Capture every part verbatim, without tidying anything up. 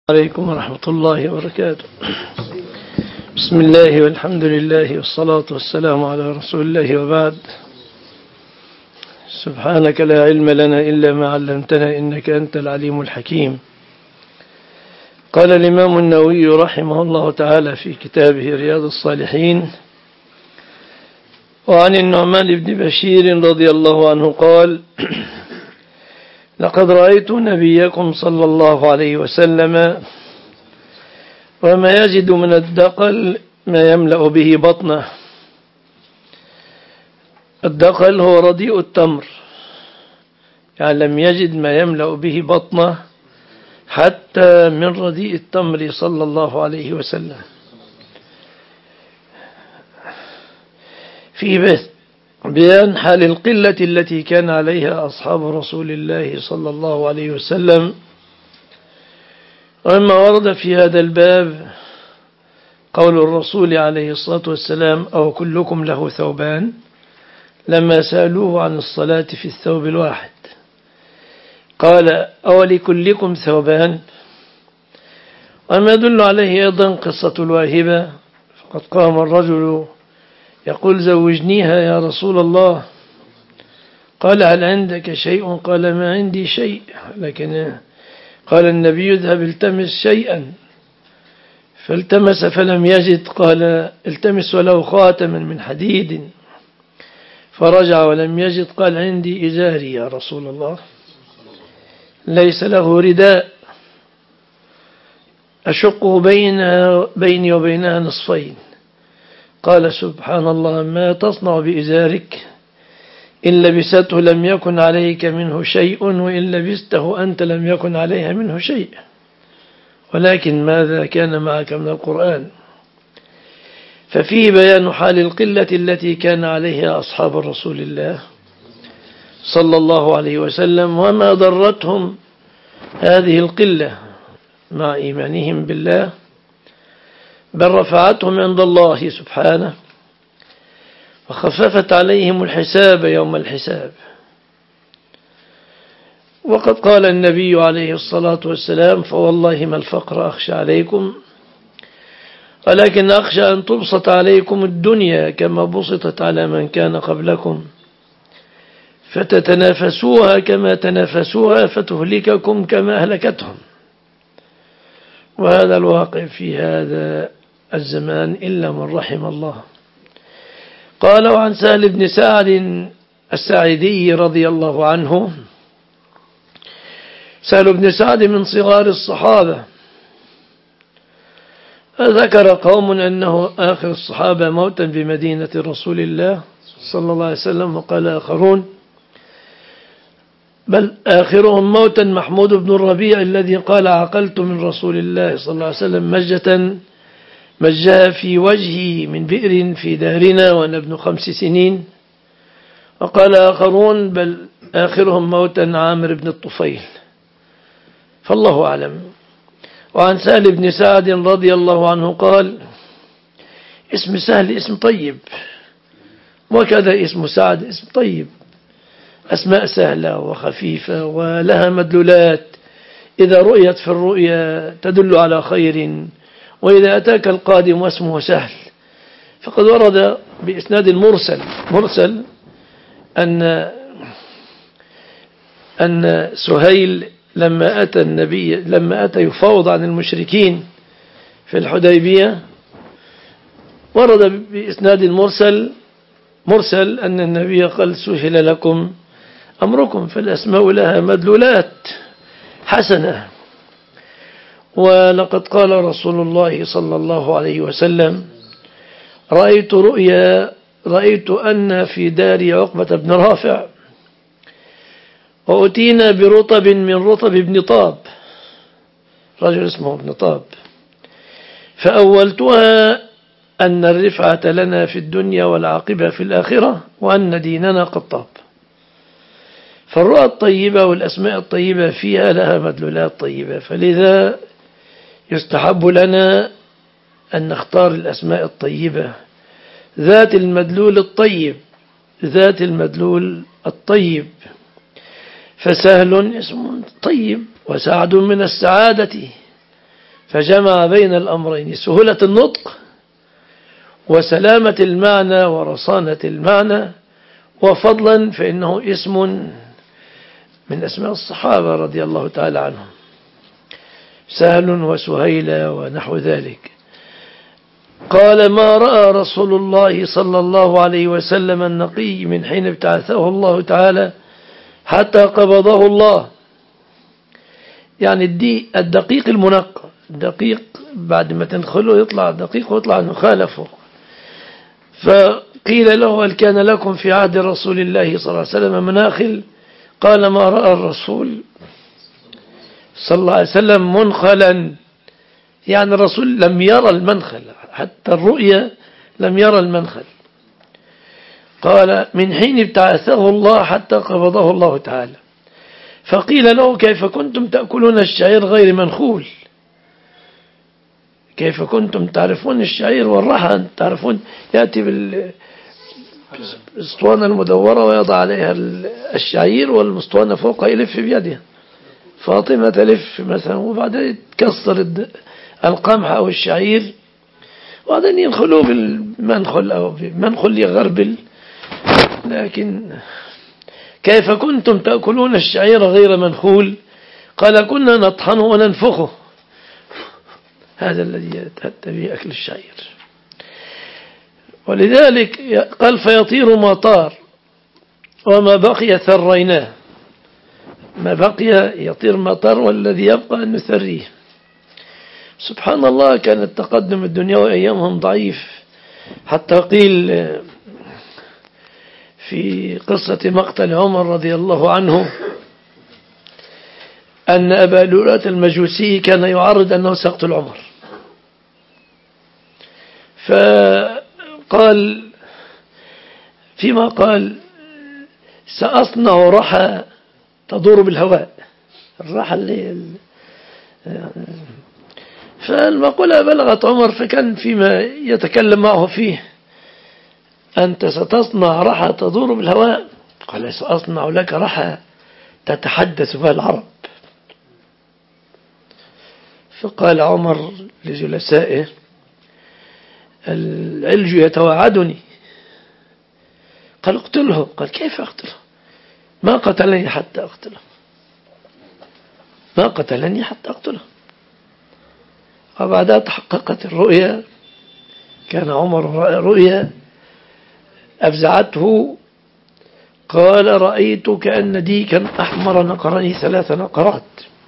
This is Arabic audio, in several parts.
عليكم ورحمة الله وبركاته. بسم الله والحمد لله والصلاة والسلام على رسول الله، وبعد. سبحانك لا علم لنا إلا ما علمتنا إنك أنت العليم الحكيم. قال الإمام النووي رحمه الله تعالى في كتابه رياض الصالحين: وعن النعمان بن بشير رضي الله عنه قال: لقد رأيت نبيكم صلى الله عليه وسلم وما يجد من الدقل ما يملأ به بطنه. الدقل هو رديء التمر، يعني لم يجد ما يملأ به بطنه حتى من رديء التمر صلى الله عليه وسلم. في بيان حال القلة التي كان عليها أصحاب رسول الله صلى الله عليه وسلم. وما ورد في هذا الباب قول الرسول عليه الصلاة والسلام: أو كلكم له ثوبان، لما سألوه عن الصلاة في الثوب الواحد قال: أو لكلكم ثوبان. وما يدل عليه أيضا قصة الواهبة، فقد قام الرجل يقول: زوجنيها يا رسول الله. قال: هل عندك شيء؟ قال: ما عندي شيء. لكن قال النبي: اذهب التمس شيئا. فالتمس فلم يجد، قال: التمس ولو خاتما من حديد. فرجع ولم يجد، قال: عندي إزاري يا رسول الله، ليس له رداء أشقه بين بيني وبينها نصفين. قال: سبحان الله، ما تصنع بإزارك؟ إن لبسته لم يكن عليك منه شيء، وإن لبسته أنت لم يكن عليها منه شيء، ولكن ماذا كان معك من القرآن؟ ففيه بيان حال القلة التي كان عليها أصحاب رسول الله صلى الله عليه وسلم، وما ضرتهم هذه القلة مع إيمانهم بالله، بل رفعتهم عند الله سبحانه وخففت عليهم الحساب يوم الحساب. وقد قال النبي عليه الصلاة والسلام: فوالله ما الفقر أخشى عليكم، ولكن أخشى أن تبسط عليكم الدنيا كما بسطت على من كان قبلكم، فتتنافسوها كما تنافسوها فتهلككم كما أهلكتهم. وهذا الواقع في هذا الزمان إلا من رحم الله. قال: وعن سهل بن سعد الساعدي رضي الله عنه. سهل بن سعد من صغار الصحابة. ذكر قوم أنه آخر الصحابة موتا بمدينة رسول الله صلى الله عليه وسلم، وقال آخرون بل آخرهم موتا محمود بن الربيع الذي قال: عقلت من رسول الله صلى الله عليه وسلم مجة مجها في وجهي من بئر في دارنا وأنا ابن خمس سنين. وقال آخرون بل آخرهم موتا عامر بن الطفيل، فالله أعلم. وعن سهل بن سعد رضي الله عنه قال: اسم سهل اسم طيب، وكذا اسم سعد اسم طيب، أسماء سهلة وخفيفة ولها مدلولات، إذا رؤيت في الرؤيا تدل على خير، وإذا أتاك القادم واسمه سهل. فقد ورد بإسناد مرسل مرسل أن أن سهيل لما أتى النبي لما أتى يفاوض عن المشركين في الحديبية، ورد بإسناد مرسل مرسل أن النبي قال: سهل لكم أمركم، فالأسماء لها مدلولات حسنة. ولقد قال رسول الله صلى الله عليه وسلم: رأيت رؤيا رأيت أن في دار عقبة بن رافع وأتينا برطب من رطب ابن طاب، رجل اسمه ابن طاب، فأولتها أن الرفعة لنا في الدنيا والعاقبة في الآخرة، وأن ديننا قد طاب. فالرؤى الطيبة والأسماء الطيبة فيها لها مدلولات طيبة، فلذا يستحب لنا أن نختار الأسماء الطيبة ذات المدلول الطيب ذات المدلول الطيب. فسهل اسم طيب، وسعد من السعادة، فجمع بين الأمرين سهولة النطق وسلامة المعنى ورصانة المعنى. وفضلا فإنه اسم من أسماء الصحابة رضي الله تعالى عنهم، سهل وسهيلة ونحو ذلك. قال: ما رأى رسول الله صلى الله عليه وسلم النقي من حين ابتعثه الله تعالى حتى قبضه الله. يعني الدي الدقيق المنقى، الدقيق بعد ما تنخله يطلع دقيق ويطلع مخالفه. فقيل له: هل كان لكم في عهد رسول الله صلى الله عليه وسلم مناخل؟ قال: ما رأى الرسول صلى الله عليه وسلم منخلا، يعني الرسول لم يرى المنخل، حتى الرؤيا لم يرى المنخل. قال: من حين ابتعثه الله حتى قبضه الله تعالى. فقيل له: كيف كنتم تأكلون الشعير غير منخول؟ كيف كنتم تعرفون الشعير والرحى؟ تعرفون يأتي بالاسطوانة المدورة ويضع عليها الشعير والاسطوانة فوقها يلف بيده. فاطمة تلف مثلا وبعدين تكسر القمح أو الشعير وبعدين ينخلوه بالمنخل أو بمنخل يغربل. لكن كيف كنتم تأكلون الشعير غير منخول؟ قال: كنا نطحنه وننفخه. هذا الذي يتأتى به أكل الشعير. ولذلك قال: فيطير ما طار وما بقي ثريناه. ما بقي يطير ما طار والذي يبقى أن نثريه. سبحان الله، كان التقدم الدنيوي أيامهم ضعيف، حتى قيل في قصة مقتل عمر رضي الله عنه أن أبا لؤلؤة المجوسي كان يعرض أنه سيقتل عمر، فقال فيما قال: سأصنع رحى تدور بالهواء. الرحى اللي فالمقولة بلغت عمر، فكان فيما يتكلم معه فيه: أنت ستصنع رحى تدور بالهواء؟ قال: سأصنع لك رحى تتحدث بها العرب. فقال عمر لجلسائه: العلج يتوعدني. قال: اقتله. قال: كيف أقتله؟ ما قتلني حتى أقتله، ما قتلني حتى أقتله. وبعدها تحققت الرؤيا. كان عمر رؤيا أفزعته. قال: رأيت كأن ديكا أحمر نقرني ثلاث نقرات.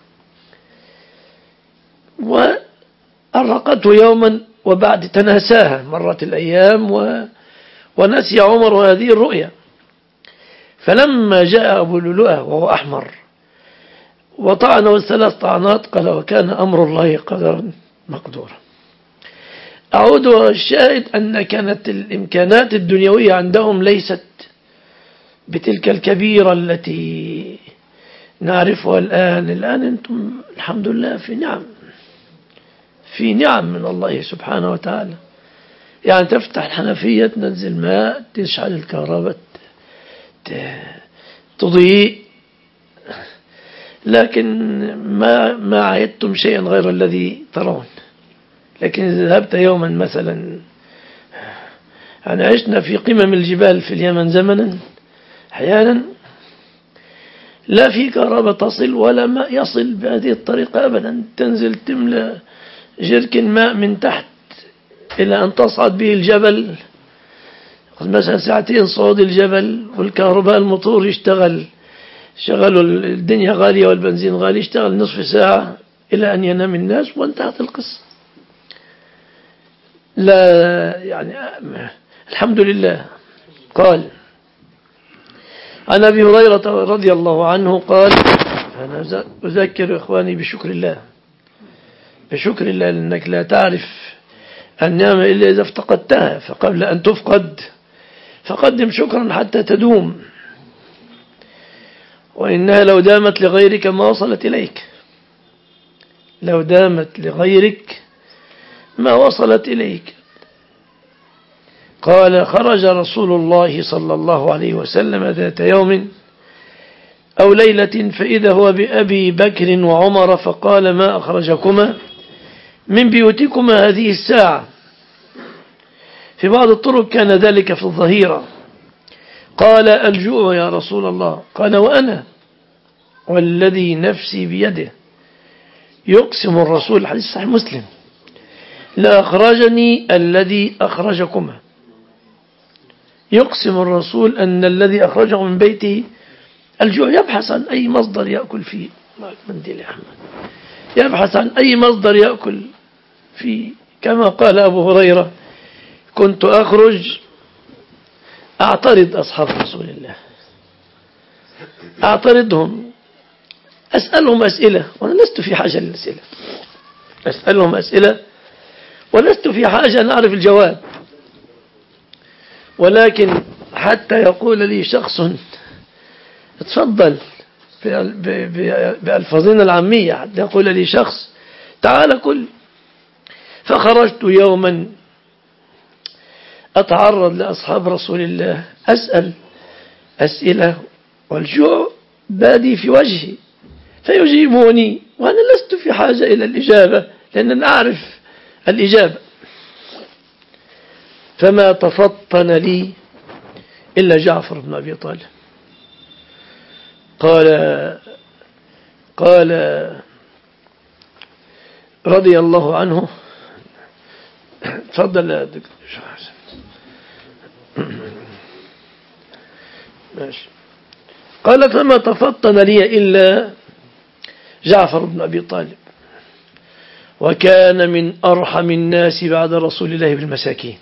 وأرقته يوما وبعد تناساها، مرت الأيام و... ونسي عمر هذه الرؤيا. فلما جاء أبو لؤلؤة وهو أحمر وطعنه الثلاث طعنات، قال: وكان أمر الله قدرا مقدورا. أعود الشاهد أن كانت الإمكانات الدنيوية عندهم ليست بتلك الكبيرة التي نعرفها الآن. الآن أنتم الحمد لله في نعم، في نعم من الله سبحانه وتعالى. يعني تفتح الحنفية تنزل ماء، تشعل الكهرباء، تضيء، لكن ما ما عيدتم شيئا غير الذي ترون. لكن إذا ذهبت يوما مثلا، يعني عشنا في قمم الجبال في اليمن زمنا، أحيانا لا في كهرباء تصل ولا ماء يصل بهذه الطريقة أبدا. تنزل تملى جركن ماء من تحت إلى أن تصعد به الجبل، مثلا ساعتين صعود الجبل، والكهرباء الموتور يشتغل، شغلوا الدنيا غالية والبنزين غالي، يشتغل نصف ساعة إلى أن ينام الناس وانتهت القصة. لا يعني الحمد لله. قال عن أبي هريرة رضي الله عنه قال: أنا أذكر إخواني بشكر الله، بشكر الله، لأنك لا تعرف النعمة إلا إذا افتقدتها، فقبل أن تفقد فقدم شكرا حتى تدوم. وإنها لو دامت لغيرك ما وصلت إليك، لو دامت لغيرك ما وصلت إليك. قال: خرج رسول الله صلى الله عليه وسلم ذات يوم أو ليلة فإذا هو بأبي بكر وعمر، فقال: ما أخرجكما؟ من بيوتكما هذه الساعة. في بعض الطرق كان ذلك في الظهيرة. قال الجوع يا رسول الله. قال وأنا والذي نفسي بيده. يقسم الرسول، حديث صحيح مسلم، لأخرجني الذي أخرجكما. يقسم الرسول أن الذي أخرجه من بيته الجوع، يبحث عن أي مصدر يأكل فيه، منديل يا أحمد، يبحث عن أي مصدر يأكل فيه. كما قال أبو هريرة: كنت أخرج أعترض أصحاب رسول الله، أعترضهم، أسألهم أسئلة وأنا لست في حاجة للأسئلة، أسألهم أسئلة ولست في حاجة أن أعرف الجواب، ولكن حتى يقول لي شخص اتفضل بألفاظنا العامية، حتى يقول لي شخص تعال كل. فخرجت يوما أتعرض لأصحاب رسول الله، أسأل أسئلة والجوع بادي في وجهي، فيجيبوني وأنا لست في حاجة إلى الإجابة لأن أعرف الإجابة. فما تفطن لي إلا جعفر بن أبي طالب. قال قال رضي الله عنه، تفضل يا دكتور ماشي. قال فما تفطن لي إلا جعفر بن أبي طالب، وكان من أرحم الناس بعد رسول الله بالمساكين.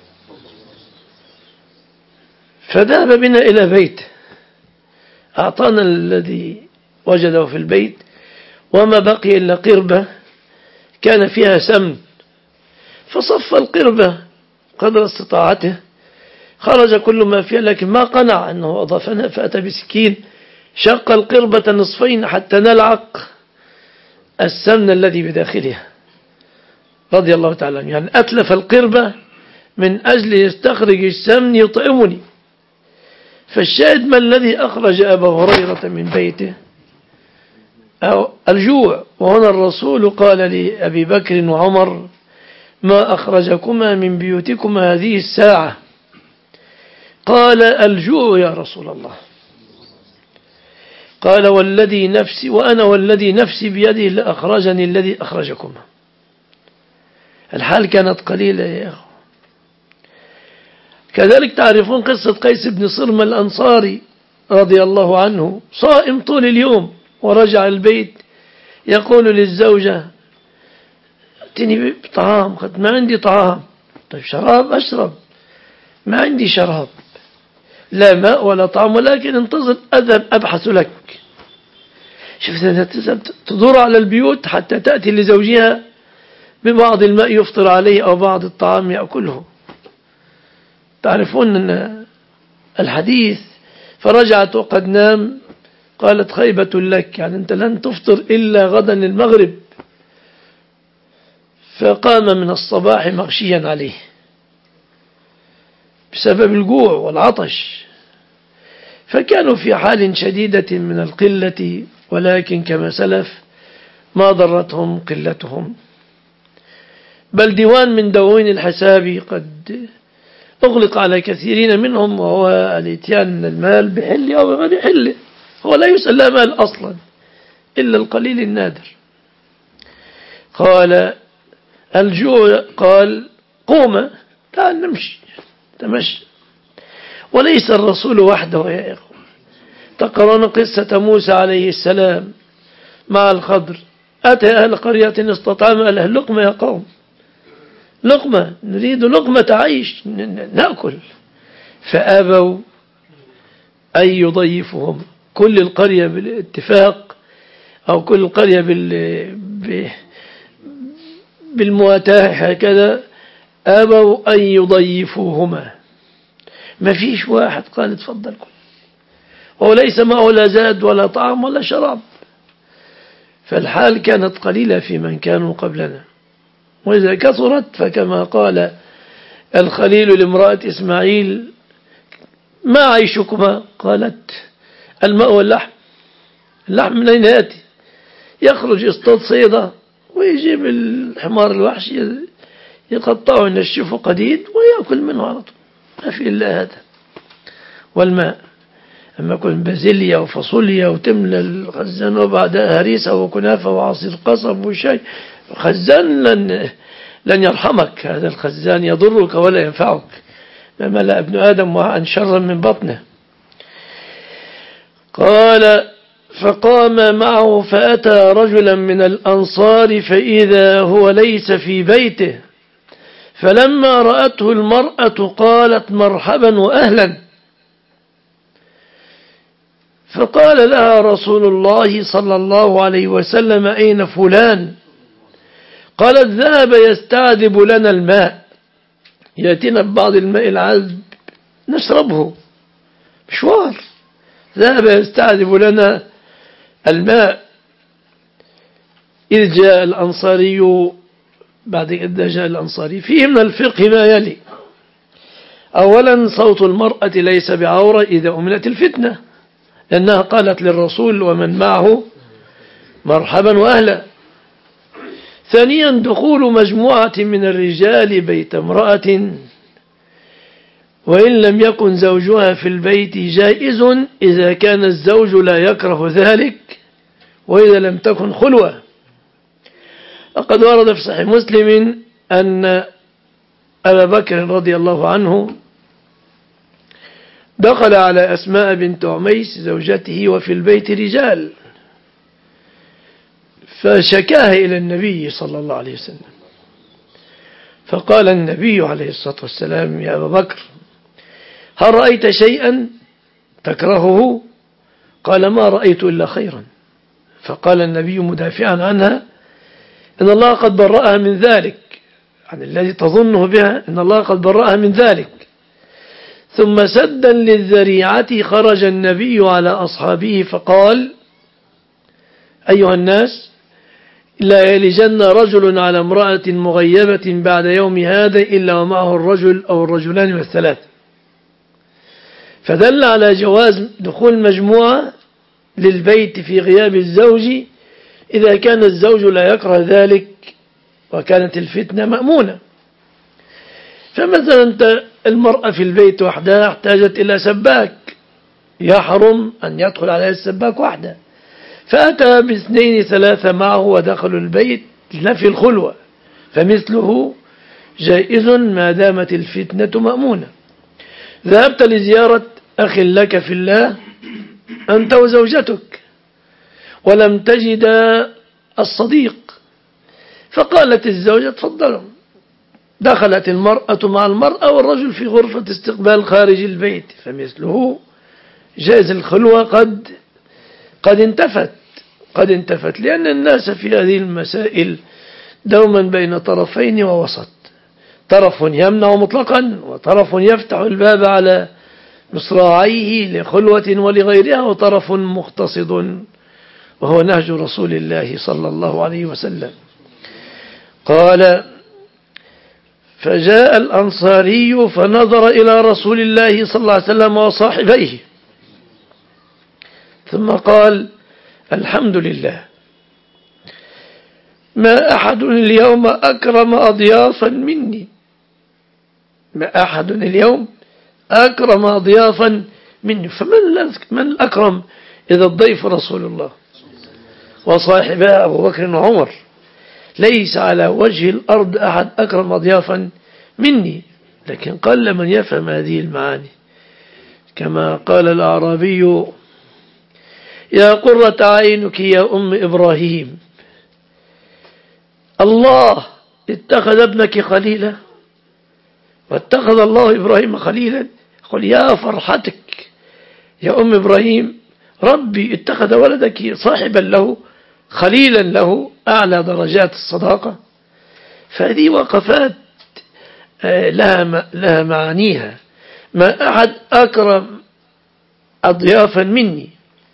فذهب بنا إلى بيت، أعطانا الذي وجده في البيت، وما بقي إلا قربة كان فيها سمن، فصف القربة قدر استطاعته، خرج كل ما فيها، لكن ما قنع أنه أضافنا، فأتى بسكين شق القربة نصفين حتى نلعق السمن الذي بداخلها رضي الله تعالى عنه. يعني أتلف القربة من أجل يستخرج السمن يطعمني. فالشاهد ما الذي أخرج أبا هريرة من بيته؟ أو الجوع. وهنا الرسول قال لأبي بكر وعمر: ما أخرجكما من بيوتكما هذه الساعة؟ قال الجوع يا رسول الله. قال والذي نفسي وأنا والذي نفسي بيده لأخرجني الذي أخرجكما. الحال كانت قليلة يا أخو. كذلك تعرفون قصة قيس بن صرم الأنصاري رضي الله عنه، صائم طول اليوم، ورجع البيت يقول للزوجة: ائتني بطعام، قد ما عندي طعام. طيب شراب أشرب، ما عندي شراب، لا ماء ولا طعام، ولكن انتظر أذهب أبحث لك. شفت أنها تذهب تدور على البيوت حتى تأتي لزوجها ببعض الماء يفطر عليه أو بعض الطعام يأكله. تعرفون أن الحديث: فرجعت وقد نام، قالت خيبة لك، يعني أنت لن تفطر إلا غدا المغرب. فقام من الصباح مغشيا عليه بسبب الجوع والعطش، فكانوا في حال شديدة من القلة، ولكن كما سلف ما ضرتهم قلتهم، بل ديوان من دواوين الحساب قد أغلق على كثيرين منهم، وهو الاتيان من المال بحله أو بغير حله. هو لا يسأل لا مال أصلا إلا القليل النادر. قال الجوع، قال قوم تعال نمشي، تمشي. وليس الرسول وحده يا إخوة. تقرون قصة موسى عليه السلام مع الخضر: أتى أهل قرية استطعم أهل لقمة يا قوم، لقمة، نريد لقمة عيش نأكل. فأبوا أن يضيفهم. كل القرية بالاتفاق أو كل القرية بال بالمواتاة هكذا أبوا أن يضيفوهما. ما فيش واحد قال تفضل كل، وليس معه لا زاد ولا طعام ولا شراب. فالحال كانت قليلة في من كانوا قبلنا، وإذا كثرت فكما قال الخليل لامرأة إسماعيل: ما عيشكما؟ قالت: الماء واللحم. اللحم من أين يأتي؟ يخرج يصطاد صيدة ويجيب الحمار الوحش يقطعه ينشفه قديد ويأكل منه على طول، ما في إلا هذا والماء. أما كل بازيليا وفاصوليا وتملى الخزان وبعدها هريسة وكنافة وعصير قصب وشاي، خزان لن, لن يرحمك. هذا الخزان يضرك ولا ينفعك، ما ملأ ابن آدم وعن شرا من بطنه. قال فقام معه فأتى رجلا من الأنصار فإذا هو ليس في بيته، فلما رأته المرأة قالت مرحبا وأهلا، فقال لها رسول الله صلى الله عليه وسلم أين فلان؟ قالت ذهب يستعذب لنا الماء، يأتينا ببعض الماء العذب نشربه مشوار، ذهب يستعذب لنا الماء. إذ جاء الأنصاري، بعد إذ جاء الأنصاري فيه من الفقه ما يلي: أولا صوت المرأة ليس بعورة إذا أمنت الفتنة، لأنها قالت للرسول ومن معه مرحبا وأهلا. ثانيا دخول مجموعة من الرجال بيت امرأة وإن لم يكن زوجها في البيت جائز إذا كان الزوج لا يكره ذلك وإذا لم تكن خلوة. لقد ورد في صحيح مسلم أن أبا بكر رضي الله عنه دخل على أسماء بنت عميس زوجته وفي البيت رجال، فشكاها إلى النبي صلى الله عليه وسلم، فقال النبي عليه الصلاة والسلام: يا أبا بكر هل رأيت شيئا تكرهه؟ قال: ما رأيت إلا خيرا. فقال النبي مدافعا عنها: إن الله قد برأها من ذلك، عن الذي تظنه بها، إن الله قد برأها من ذلك. ثم سدا للذريعة خرج النبي على أصحابه فقال: أيها الناس، لا يلجن رجل على امرأة مغيبة بعد يوم هذا إلا ومعه الرجل أو الرجلان والثلاث. فدل على جواز دخول مجموعة للبيت في غياب الزوج إذا كان الزوج لا يكره ذلك وكانت الفتنة مأمونة. فمثلا المرأة في البيت وحدها احتاجت إلى سباك، يحرم أن يدخل عليها السباك وحده، فأتى باثنين ثلاثة معه ودخلوا البيت لنفي الخلوة، فمثله جائز ما دامت الفتنة مأمونة. ذهبت لزيارة أخ لك في الله أنت وزوجتك ولم تجد الصديق، فقالت الزوجة: تفضلوا. دخلت المرأة مع المرأة والرجل في غرفة استقبال خارج البيت، فمثله جائز الخلوة قد قد انتفت قد انتفت لأن الناس في هذه المسائل دوما بين طرفين ووسط، طرف يمنع مطلقا وطرف يفتح الباب على مصراعيه لخلوة ولغيرها، وطرف مقتصد وهو نهج رسول الله صلى الله عليه وسلم. قال: فجاء الأنصاري فنظر إلى رسول الله صلى الله عليه وسلم وصاحبيه ثم قال: الحمد لله، ما أحد اليوم أكرم أضيافا مني ما أحد اليوم أكرم أضيافا مني فمن من الأكرم إذا الضيف رسول الله وصاحبه أبو بكر وعمر؟ ليس على وجه الأرض أحد أكرم أضيافا مني. لكن قل من يفهم هذه المعاني، كما قال الأعرابي: يا قرة عينك يا أم إبراهيم، الله اتخذ ابنك خليلا واتخذ الله إبراهيم خليلا. قل يا فرحتك يا أم إبراهيم، ربي اتخذ ولدك صاحبا له خليلا له، أعلى درجات الصداقة. فهذه وقفات لها لها معانيها. ما أحد أكرم أضيافا مني.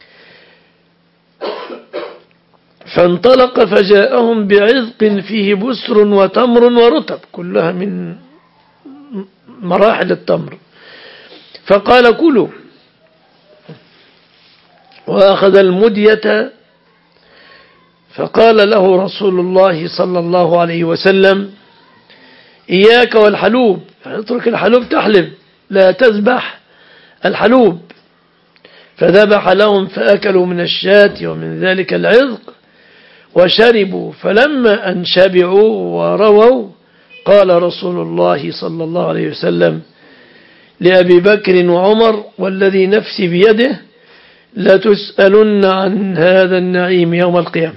فانطلق فجاءهم بعذق فيه بسر وتمر ورطب، كلها من مراحل التمر، فقال: كلوا. وأخذ المدية فقال له رسول الله صلى الله عليه وسلم: إياك والحلوب، يعني اترك الحلوب تحلب، لا تذبح الحلوب. فذبح لهم فأكلوا من الشاة ومن ذلك العذق وشربوا، فلما أن شبعوا ورووا قال رسول الله صلى الله عليه وسلم لأبي بكر وعمر: والذي نفسي بيده لتسألن عن هذا النعيم يوم القيامة.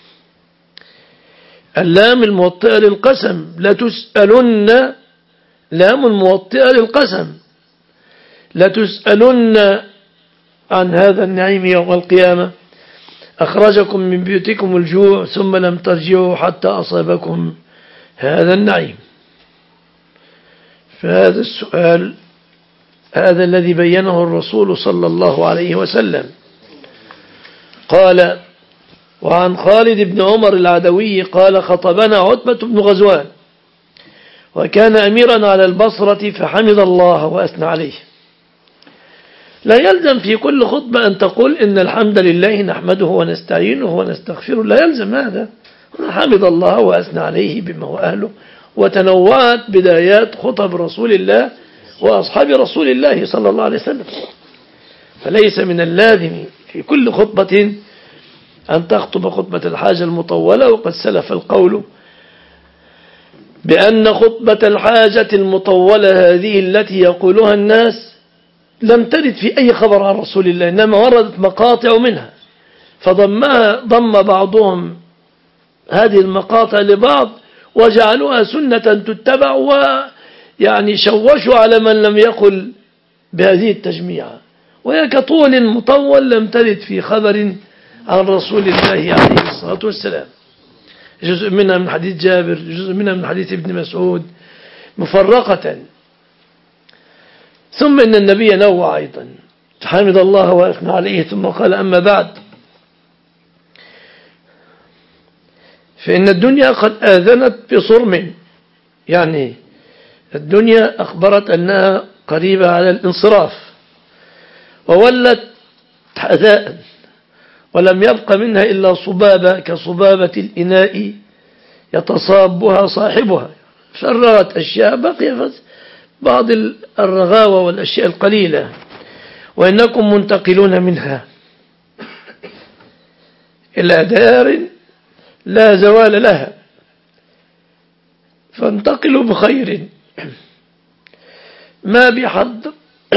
اللام الموطئة للقسم، لتسألن لام الموطئة للقسم، لتسألن عن هذا النعيم يوم القيامة. أخرجكم من بيوتكم الجوع ثم لم ترجعوا حتى أصابكم هذا النعيم. فهذا السؤال هذا الذي بينه الرسول صلى الله عليه وسلم. قال: وعن خالد بن عمر العدوي قال: خطبنا عتبة بن غزوان وكان أميرا على البصرة فحمد الله وأثنى عليه. لا يلزم في كل خطبة أن تقول إن الحمد لله نحمده ونستعينه ونستغفره، لا يلزم هذا. حمد الله وأثنى عليه بما هو أهله. وتنوعت بدايات خطب رسول الله وأصحاب رسول الله صلى الله عليه وسلم، فليس من اللازم في كل خطبة أن تخطب خطبة الحاجة المطولة. وقد سلف القول بأن خطبة الحاجة المطولة هذه التي يقولها الناس لم ترد في أي خبر عن رسول الله، إنما وردت مقاطع منها، فضمها ضم بعضهم هذه المقاطع لبعض وجعلوها سنة تتبع، ويعني شوشوا على من لم يقل بهذه التجميعة، وهي كطول مطول لم ترد في خبر عن رسول الله عليه الصلاة والسلام. جزء منها من حديث جابر، جزء منها من حديث ابن مسعود مفرقة. ثم إن النبي نوع أيضا، حمد الله وأثنى عليه، ثم قال: أما بعد، فإن الدنيا قد آذنت بصرم، يعني الدنيا أخبرت أنها قريبة على الانصراف، وولت حذاء، ولم يبق منها إلا صبابة كصبابة الإناء يتصابها صاحبها. فرغت أشياء، بقي بعض الرغاوة والأشياء القليلة، وإنكم منتقلون منها إلى دار لا زوال لها، فانتقلوا بخير. ما بحضر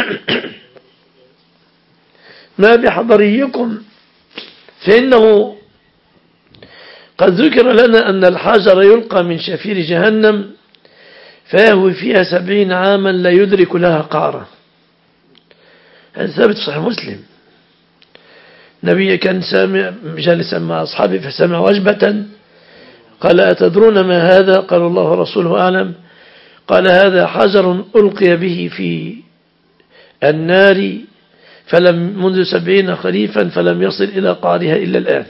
ما بحضريكم، فإنه قد ذكر لنا أن الحجر يلقى من شفير جهنم فيهوي فيها سبعين عاما لا يدرك لها قعرة. هذا ثابت في صحيح مسلم. نبي كان سامع جالسا مع أصحابه فسمع وجبة، قال: أتدرون ما هذا؟ قال: الله ورسوله أعلم. قال: هذا حجر ألقي به في النار فلم منذ سبعين خريفا فلم يصل إلى قعرها إلا الآن.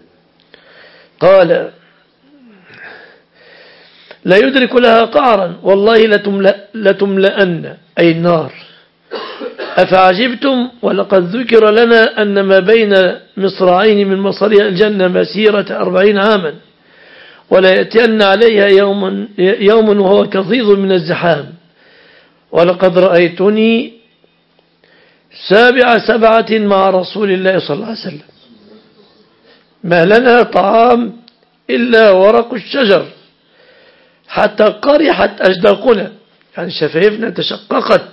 قال: لا يدرك لها قعرا والله لتملأ لتملأن أي النار. أفعجبتم ولقد ذكر لنا أن ما بين مصراعين من مصاريع الجنة مسيرة أربعين عاما، ولا يأتين عليها يوم, يوم وهو كظيظ من الزحام، ولقد رأيتني سابع سبعة مع رسول الله صلى الله عليه وسلم، ما لنا طعام إلا ورق الشجر حتى قرحت أجداقنا، يعني شفايفنا تشققت،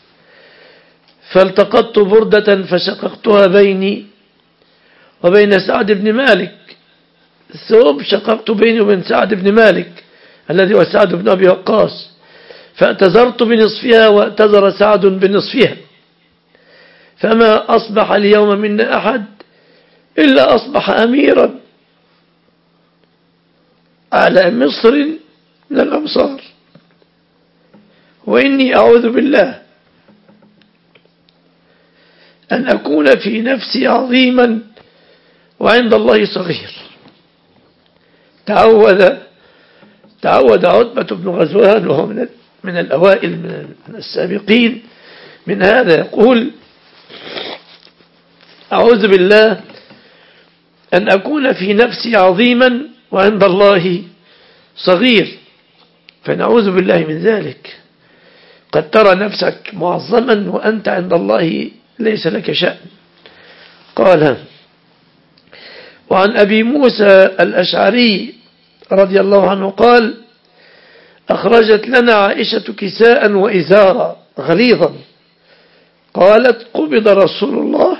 فالتقطت بردة فشققتها بيني وبين سعد بن مالك، الثوب شققت بيني وبين سعد بن مالك الذي هو سعد بن أبي وقاص، فاعتذرت بنصفها واعتذر سعد بنصفها، فما أصبح اليوم منا أحد إلا أصبح أميرا على مصر من الأمصار، وإني أعوذ بالله أن أكون في نفسي عظيما وعند الله صغير. تعود تعود عتبة بن غزوان وهو من من الأوائل من السابقين من هذا، يقول: أعوذ بالله أن أكون في نفسي عظيما وعند الله صغير، فنعوذ بالله من ذلك. قد ترى نفسك معظما وأنت عند الله ليس لك شأن. قال: وعن أبي موسى الأشعري رضي الله عنه قال: أخرجت لنا عائشة كساء وإزارا غليظا، قالت: قبض رسول الله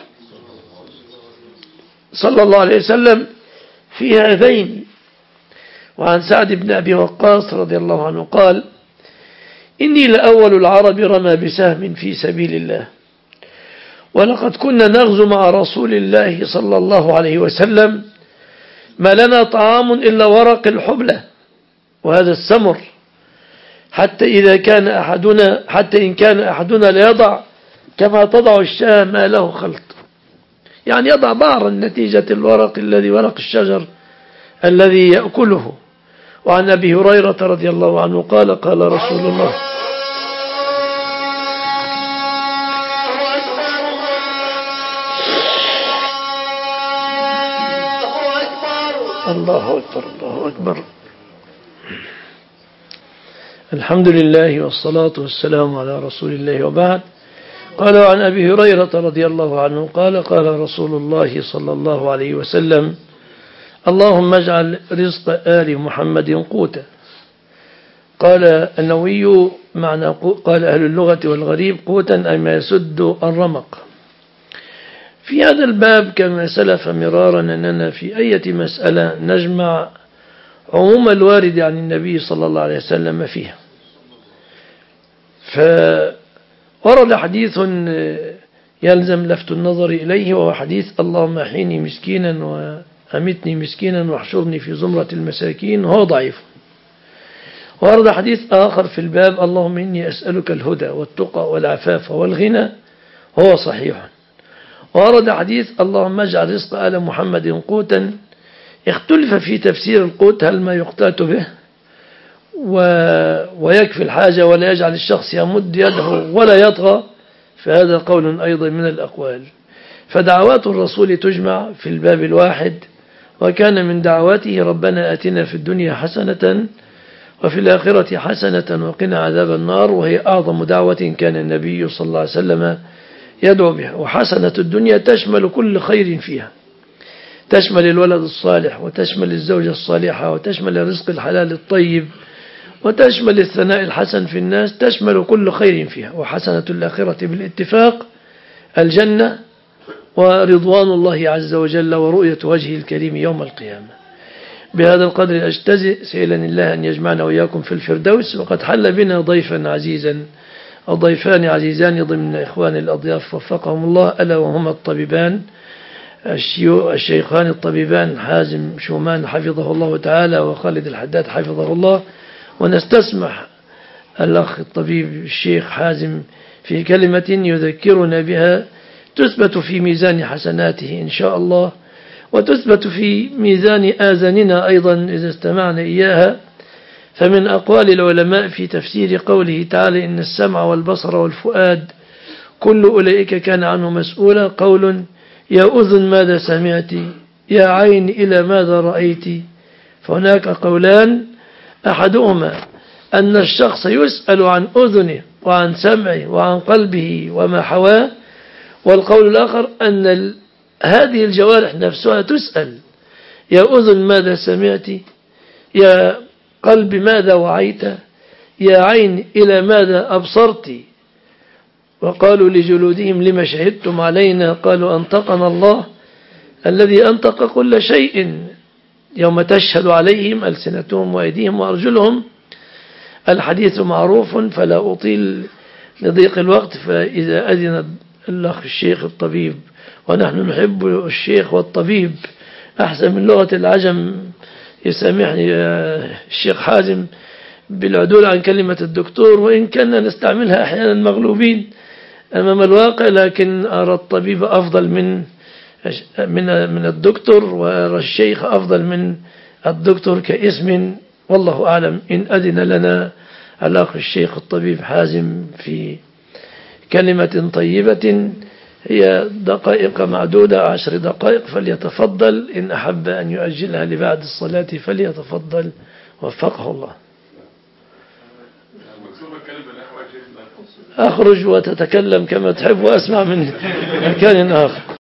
صلى الله عليه وسلم في هذين. وعن سعد بن أبي وقاص رضي الله عنه قال: إني لأول العرب رمى بسهم في سبيل الله، ولقد كنا نغزو مع رسول الله صلى الله عليه وسلم ما لنا طعام إلا ورق الحبلة وهذا السمر، حتى إذا كان أحدنا حتى إن كان أحدنا ليضع كما تضع الشاة ما له خلط، يعني يضع بعضا نتيجة الورق الذي ورق الشجر الذي يأكله. وعن أبي هريرة رضي الله عنه قال: قال رسول الله الله أكبر الله أكبر الحمد لله والصلاة والسلام على رسول الله، وبعد. قال: عن أبي هريرة رضي الله عنه قال: قال رسول الله صلى الله عليه وسلم: اللهم اجعل رزق آل محمد قوتا. قال النووي: معنى قال أهل اللغة والغريب قوتا أي ما يسد الرمق. في هذا الباب كما سلف مرارا أننا في أي مسألة نجمع عموم الوارد عن النبي صلى الله عليه وسلم فيها. فورد حديث يلزم لفت النظر إليه، وهو حديث: اللهم أحيني مسكينا وأمتني مسكينا واحشرني في زمرة المساكين، هو ضعيف. ورد حديث آخر في الباب: اللهم إني أسألك الهدى والتقى والعفاف والغنى، هو صحيح. ورد حديث: اللهم اجعل رزق آل محمد قوتا. اختلف في تفسير القوت، هل ما يقتات به و... ويكفي الحاجة ولا يجعل الشخص يمد يده ولا يطغى، فهذا قول أيضا من الأقوال. فدعوات الرسول تجمع في الباب الواحد، وكان من دعواته: ربنا آتنا في الدنيا حسنة وفي الآخرة حسنة وقنا عذاب النار، وهي أعظم دعوة كان النبي صلى الله عليه وسلم يدعو بها. وحسنة الدنيا تشمل كل خير فيها، تشمل الولد الصالح، وتشمل الزوجة الصالحة، وتشمل الرزق الحلال الطيب، وتشمل الثناء الحسن في الناس، تشمل كل خير فيها. وحسنة الآخرة بالاتفاق الجنة ورضوان الله عز وجل ورؤية وجهه الكريم يوم القيامة. بهذا القدر أجتزئ سائلا الله أن يجمعنا وإياكم في الفردوس. وقد حل بنا ضيفا عزيزا أو ضيفان عزيزان ضمن إخوان الأضياف وفقهم الله، ألا وهما الطبيبان الشيخان الطبيبان حازم شومان حفظه الله تعالى وخالد الحداد حفظه الله. ونستسمح الأخ الطبيب الشيخ حازم في كلمة يذكرنا بها تثبت في ميزان حسناته إن شاء الله، وتثبت في ميزان آذاننا أيضا إذا استمعنا إياها. فمن أقوال العلماء في تفسير قوله تعالى: إن السمع والبصر والفؤاد كل أولئك كان عنه مسؤولا، قول: يا أذن ماذا سمعت، يا عين إلى ماذا رأيت. فهناك قولان: أحدهما أن الشخص يسأل عن أذنه وعن سمعه وعن قلبه وما حواه، والقول الآخر أن هذه الجوارح نفسها تسأل: يا أذن ماذا سمعت، يا قلب ماذا وعيت، يا عين إلى ماذا أبصرت. وقالوا لجلودهم لما شهدتم علينا، قالوا أنطقنا الله الذي أنطق كل شيء، يوم تشهد عليهم ألسنتهم وأيديهم وأرجلهم. الحديث معروف فلا أطيل لضيق الوقت، فإذا أذن الأخ الشيخ الطبيب، ونحن نحب الشيخ والطبيب أحسن من لغة العجم، يسامحني الشيخ حازم بالعدول عن كلمة الدكتور، وإن كنا نستعملها أحيانا مغلوبين أمام الواقع، لكن أرى الطبيب أفضل من من من الدكتور، وأرى الشيخ أفضل من الدكتور كاسم، والله أعلم. إن أذن لنا الأخ الشيخ الطبيب حازم في كلمة طيبة هي دقائق معدودة، عشر دقائق، فليتفضل إن أحب أن يؤجلها لبعد الصلاة فليتفضل وفقه الله. أخرج وتتكلم كما تحب وأسمع من مكان آخر.